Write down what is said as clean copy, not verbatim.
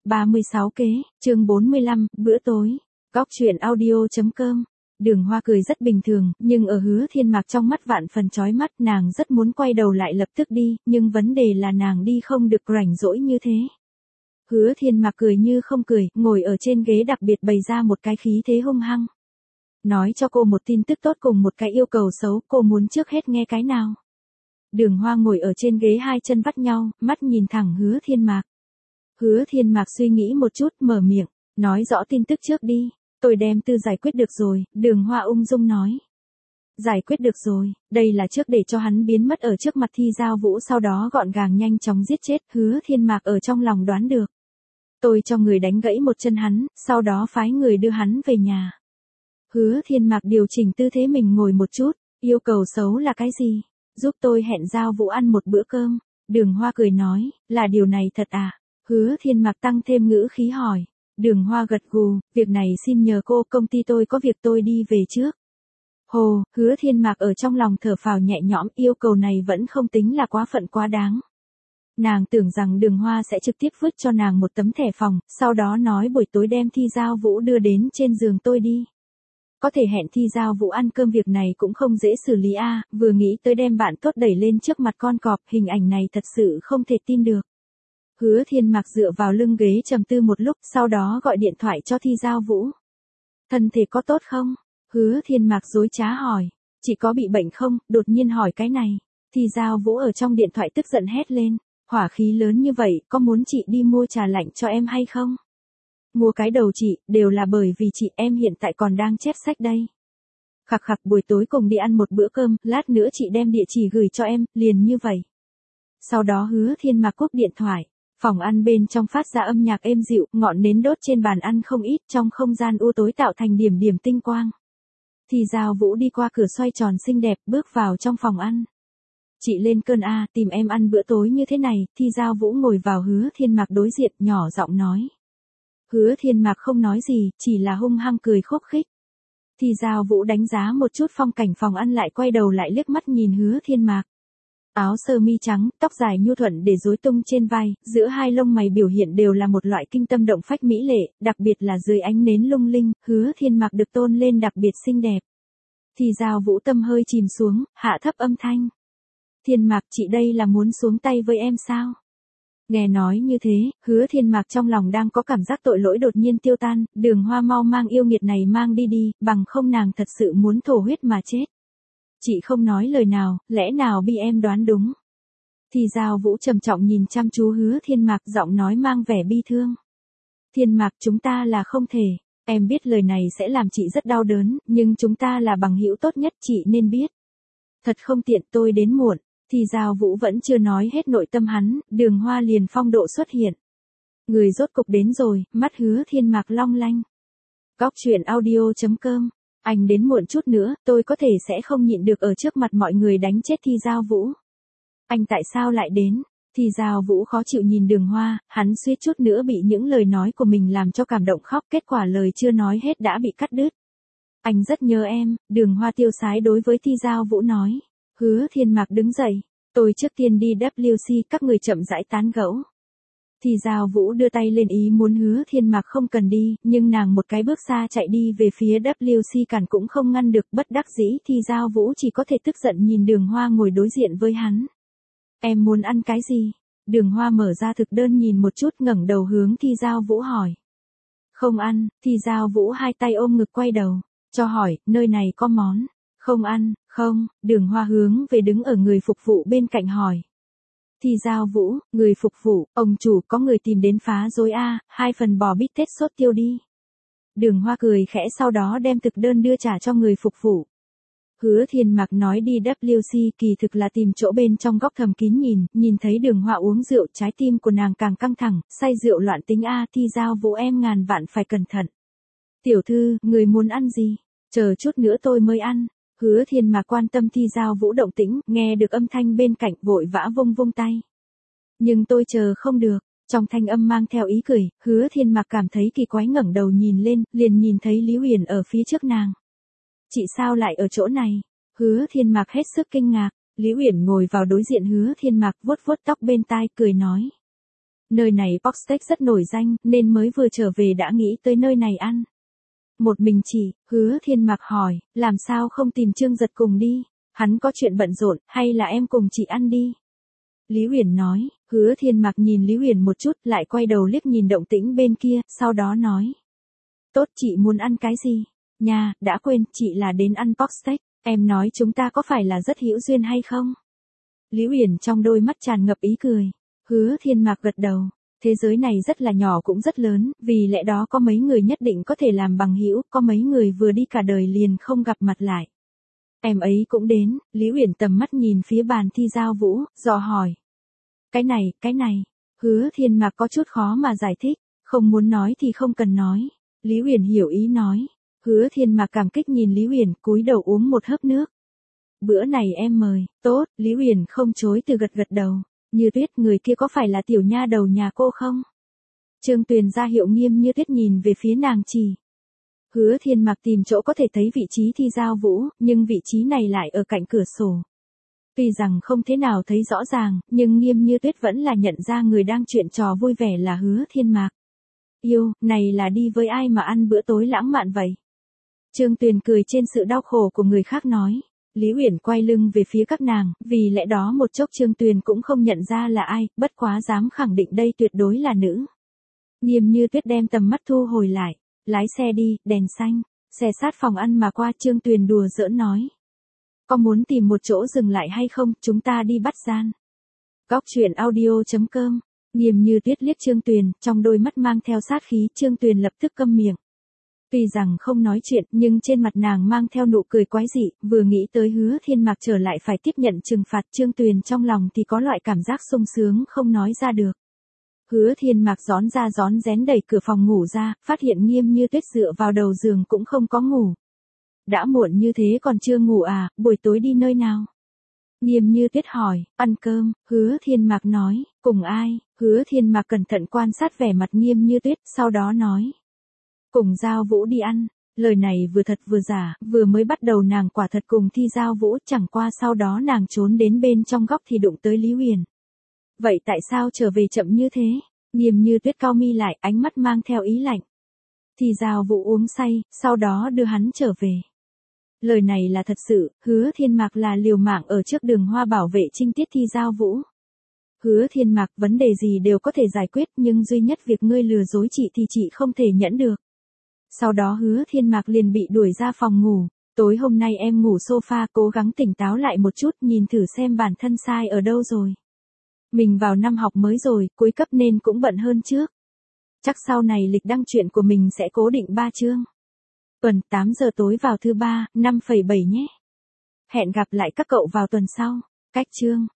36 kế, chương 45, bữa tối. Góc truyện audio.com. Đường Hoa cười rất bình thường, nhưng ở Hứa Thiên Mạc trong mắt vạn phần chói mắt, nàng rất muốn quay đầu lại lập tức đi, nhưng vấn đề là nàng đi không được rảnh rỗi như thế. Hứa Thiên Mạc cười như không cười, ngồi ở trên ghế đặc biệt bày ra một cái khí thế hung hăng. Nói cho cô một tin tức tốt cùng một cái yêu cầu xấu, cô muốn trước hết nghe cái nào? Đường Hoa ngồi ở trên ghế hai chân vắt nhau, mắt nhìn thẳng Hứa Thiên Mạc. Hứa Thiên Mạc suy nghĩ một chút, mở miệng, nói rõ tin tức trước đi. Tôi đem Tư giải quyết được rồi, Đường Hoa ung dung nói. Giải quyết được rồi, đây là trước để cho hắn biến mất ở trước mặt Thi Giao Vũ, sau đó gọn gàng nhanh chóng giết chết. Hứa Thiên Mạc ở trong lòng đoán được. Tôi cho người đánh gãy một chân hắn, sau đó phái người đưa hắn về nhà. Hứa Thiên Mạc điều chỉnh tư thế mình ngồi một chút, yêu cầu xấu là cái gì? Giúp tôi hẹn Giao Vũ ăn một bữa cơm. Đường Hoa cười nói, là điều này thật à? Hứa Thiên Mạc tăng thêm ngữ khí hỏi. Đường Hoa gật gù, việc này xin nhờ cô, công ty tôi có việc tôi đi về trước. Hồ, Hứa Thiên Mạc ở trong lòng thở phào nhẹ nhõm, yêu cầu này vẫn không tính là quá phận quá đáng. Nàng tưởng rằng Đường Hoa sẽ trực tiếp vứt cho nàng một tấm thẻ phòng, sau đó nói buổi tối đem Thi Giao Vũ đưa đến trên giường tôi đi. Có thể hẹn Thi Giao Vũ ăn cơm, việc này cũng không dễ xử lý a. Vừa nghĩ tới đem bạn tốt đẩy lên trước mặt con cọp, hình ảnh này thật sự không thể tin được. Hứa Thiên Mạc dựa vào lưng ghế trầm tư một lúc, sau đó gọi điện thoại cho Thi Giao Vũ. Thân thể có tốt không? Hứa Thiên Mạc dối trá hỏi. Chị có bị bệnh không? Đột nhiên hỏi cái này. Thi Giao Vũ ở trong điện thoại tức giận hét lên. Hỏa khí lớn như vậy, có muốn chị đi mua trà lạnh cho em hay không? Mua cái đầu chị, đều là bởi vì chị, em hiện tại còn đang chép sách đây. Khặc khặc, buổi tối cùng đi ăn một bữa cơm, lát nữa chị đem địa chỉ gửi cho em, liền như vậy. Sau đó Hứa Thiên Mạc cúp điện thoại. Phòng ăn bên trong phát ra âm nhạc êm dịu, ngọn nến đốt trên bàn ăn không ít, trong không gian u tối tạo thành điểm điểm tinh quang. Thì Giao Vũ đi qua cửa xoay tròn xinh đẹp, bước vào trong phòng ăn. Chị lên cơn a, tìm em ăn bữa tối như thế này. Thì Giao Vũ ngồi vào Hứa Thiên Mạc đối diện, nhỏ giọng nói. Hứa Thiên Mạc không nói gì, chỉ là hung hăng cười khúc khích. Thì Giao Vũ đánh giá một chút phong cảnh phòng ăn, lại quay đầu lại liếc mắt nhìn Hứa Thiên Mạc. Áo sơ mi trắng, tóc dài nhu thuận để rối tung trên vai, giữa hai lông mày biểu hiện đều là một loại kinh tâm động phách mỹ lệ, đặc biệt là dưới ánh nến lung linh, Hứa Thiên Mạc được tôn lên đặc biệt xinh đẹp. Thì Giao Vũ tâm hơi chìm xuống, hạ thấp âm thanh. Thiên Mạc, chị đây là muốn xuống tay với em sao? Nghe nói như thế, Hứa Thiên Mạc trong lòng đang có cảm giác tội lỗi đột nhiên tiêu tan, Đường Hoa mau mang yêu nghiệt này mang đi đi, bằng không nàng thật sự muốn thổ huyết mà chết. Chị không nói lời nào, lẽ nào bị em đoán đúng? Thì Giao Vũ trầm trọng nhìn chăm chú Hứa Thiên Mạc, giọng nói mang vẻ bi thương. Thiên Mạc, chúng ta là không thể, em biết lời này sẽ làm chị rất đau đớn, nhưng chúng ta là bằng hữu tốt nhất, chị nên biết. Thật không tiện, tôi đến muộn. Thì Giao Vũ vẫn chưa nói hết nội tâm hắn, Đường Hoa liền phong độ xuất hiện. Người rốt cục đến rồi, mắt Hứa Thiên Mạc long lanh. Góc truyện audio.com. Anh đến muộn chút nữa, tôi có thể sẽ không nhịn được ở trước mặt mọi người đánh chết Thi Giao Vũ. Anh tại sao lại đến? Thi Giao Vũ khó chịu nhìn Đường Hoa, hắn suýt chút nữa bị những lời nói của mình làm cho cảm động khóc, kết quả lời chưa nói hết đã bị cắt đứt. Anh rất nhớ em, Đường Hoa tiêu sái đối với Thi Giao Vũ nói. Hứa Thiên Mạc đứng dậy, tôi trước tiên đi WC, các người chậm rãi tán gẫu. Thì Giao Vũ đưa tay lên ý muốn Hứa Thiên Mạc không cần đi, nhưng nàng một cái bước xa chạy đi về phía WC cản cũng không ngăn được, bất đắc dĩ thì Giao Vũ chỉ có thể tức giận nhìn Đường Hoa ngồi đối diện với hắn. Em muốn ăn cái gì? Đường Hoa mở ra thực đơn nhìn một chút, ngẩng đầu hướng Thi Giao Vũ hỏi. Không ăn. Thì Giao Vũ hai tay ôm ngực quay đầu, cho hỏi, nơi này có món. Không ăn, không. Đường Hoa hướng về đứng ở người phục vụ bên cạnh hỏi. Thì Giao Vũ, người phục vụ, ông chủ, có người tìm đến phá rối a, 2 phần bò bít tết sốt tiêu đi. Đường Hoa cười khẽ, sau đó đem thực đơn đưa trả cho người phục vụ. Hứa Thiên Mạc nói đi WC kỳ thực là tìm chỗ bên trong góc thầm kín nhìn thấy Đường Hoa uống rượu, trái tim của nàng càng căng thẳng, say rượu loạn tính a. Thì Giao Vũ em ngàn vạn phải cẩn thận. Tiểu thư, người muốn ăn gì? Chờ chút nữa tôi mới ăn. Hứa Thiên Mạc quan tâm Thi Giao Vũ động tĩnh, nghe được âm thanh bên cạnh vội vã vung vung tay. Nhưng tôi chờ không được. Trong thanh âm mang theo ý cười, Hứa Thiên Mạc cảm thấy kỳ quái, ngẩng đầu nhìn lên, liền nhìn thấy Lý Huyền ở phía trước nàng. Chị sao lại ở chỗ này? Hứa Thiên Mạc hết sức kinh ngạc. Lý Huyền ngồi vào đối diện Hứa Thiên Mạc, vuốt vuốt tóc bên tai, cười nói. Nơi này pork steak rất nổi danh, nên mới vừa trở về đã nghĩ tới nơi này ăn. Một mình chị, Hứa Thiên Mạc hỏi, làm sao không tìm Trương Giật cùng đi? Hắn có chuyện bận rộn, hay là em cùng chị ăn đi? Lý Huyền nói, Hứa Thiên Mạc nhìn Lý Huyền một chút, lại quay đầu liếc nhìn động tĩnh bên kia, sau đó nói. Tốt, chị muốn ăn cái gì? Nha, đã quên, chị là đến ăn pork steak, em nói chúng ta có phải là rất hữu duyên hay không? Lý Huyền trong đôi mắt tràn ngập ý cười. Hứa Thiên Mạc gật đầu. Thế giới này rất là nhỏ cũng rất lớn, vì lẽ đó có mấy người nhất định có thể làm bằng hữu, có mấy người vừa đi cả đời liền không gặp mặt lại. Em ấy cũng đến, Lý Huyền tầm mắt nhìn phía bàn thi giao vũ, dò hỏi. Cái này, Hứa Thiên Mạc có chút khó mà giải thích, không muốn nói thì không cần nói. Lý Huyền hiểu ý nói. Hứa Thiên Mạc cảm kích nhìn Lý Huyền, cúi đầu uống một hớp nước. Bữa này em mời, tốt, Lý Huyền không chối từ gật gật đầu. Như Tuyết, người kia có phải là tiểu nha đầu nhà cô không? Trương Tuyền ra hiệu Nghiêm Như Tuyết nhìn về phía nàng chỉ. Hứa Thiên Mạc tìm chỗ có thể thấy vị trí thi giao vũ, nhưng vị trí này lại ở cạnh cửa sổ. Tuy rằng không thế nào thấy rõ ràng, nhưng Nghiêm Như Tuyết vẫn là nhận ra người đang chuyện trò vui vẻ là Hứa Thiên Mạc. Yêu, này là đi với ai mà ăn bữa tối lãng mạn vậy? Trương Tuyền cười trên sự đau khổ của người khác nói. Lý Uyển quay lưng về phía các nàng, vì lẽ đó một chốc Trương Tuyền cũng không nhận ra là ai, bất quá dám khẳng định đây tuyệt đối là nữ. Nghiêm Như Tuyết đem tầm mắt thu hồi lại, lái xe đi, đèn xanh, xe sát phòng ăn mà qua. Trương Tuyền đùa giỡn nói. Có muốn tìm một chỗ dừng lại hay không, chúng ta đi bắt gian. Góc truyện audio.com. Nghiêm Như Tuyết liếc Trương Tuyền, trong đôi mắt mang theo sát khí. Trương Tuyền lập tức câm miệng. Tuy rằng không nói chuyện, nhưng trên mặt nàng mang theo nụ cười quái dị, vừa nghĩ tới Hứa Thiên Mạc trở lại phải tiếp nhận trừng phạt. Trương Tuyền trong lòng thì có loại cảm giác sung sướng không nói ra được. Hứa Thiên Mạc rón ra rón rén đẩy cửa phòng ngủ ra, phát hiện Nghiêm Như Tuyết dựa vào đầu giường cũng không có ngủ. Đã muộn như thế còn chưa ngủ à, buổi tối đi nơi nào? Nghiêm Như Tuyết hỏi, ăn cơm, Hứa Thiên Mạc nói, cùng ai? Hứa Thiên Mạc cẩn thận quan sát vẻ mặt Nghiêm Như Tuyết, sau đó nói. Cùng Giao Vũ đi ăn. Lời này vừa thật vừa giả, vừa mới bắt đầu nàng quả thật cùng thi Giao Vũ, chẳng qua sau đó nàng trốn đến bên trong góc thì đụng tới Lý Huyền. Vậy tại sao trở về chậm như thế? Nghiêm Như Tuyết cau mi lại, ánh mắt mang theo ý lạnh. Thi Giao Vũ uống say, sau đó đưa hắn trở về. Lời này là thật sự, Hứa Thiên Mạc là liều mạng ở trước Đường Hoa bảo vệ trinh tiết thi Giao Vũ. Hứa Thiên Mạc, vấn đề gì đều có thể giải quyết, nhưng duy nhất việc ngươi lừa dối chị thì chị không thể nhẫn được. Sau đó Hứa Thiên Mạc liền bị đuổi ra phòng ngủ. Tối hôm nay em ngủ sofa, cố gắng tỉnh táo lại một chút, nhìn thử xem bản thân sai ở đâu rồi. Mình vào năm học mới rồi, cuối cấp nên cũng bận hơn trước. Chắc sau này lịch đăng truyện của mình sẽ cố định 3 chương. Tuần 8 giờ tối vào thứ 3, 5,7 nhé. Hẹn gặp lại các cậu vào tuần sau. Cách chương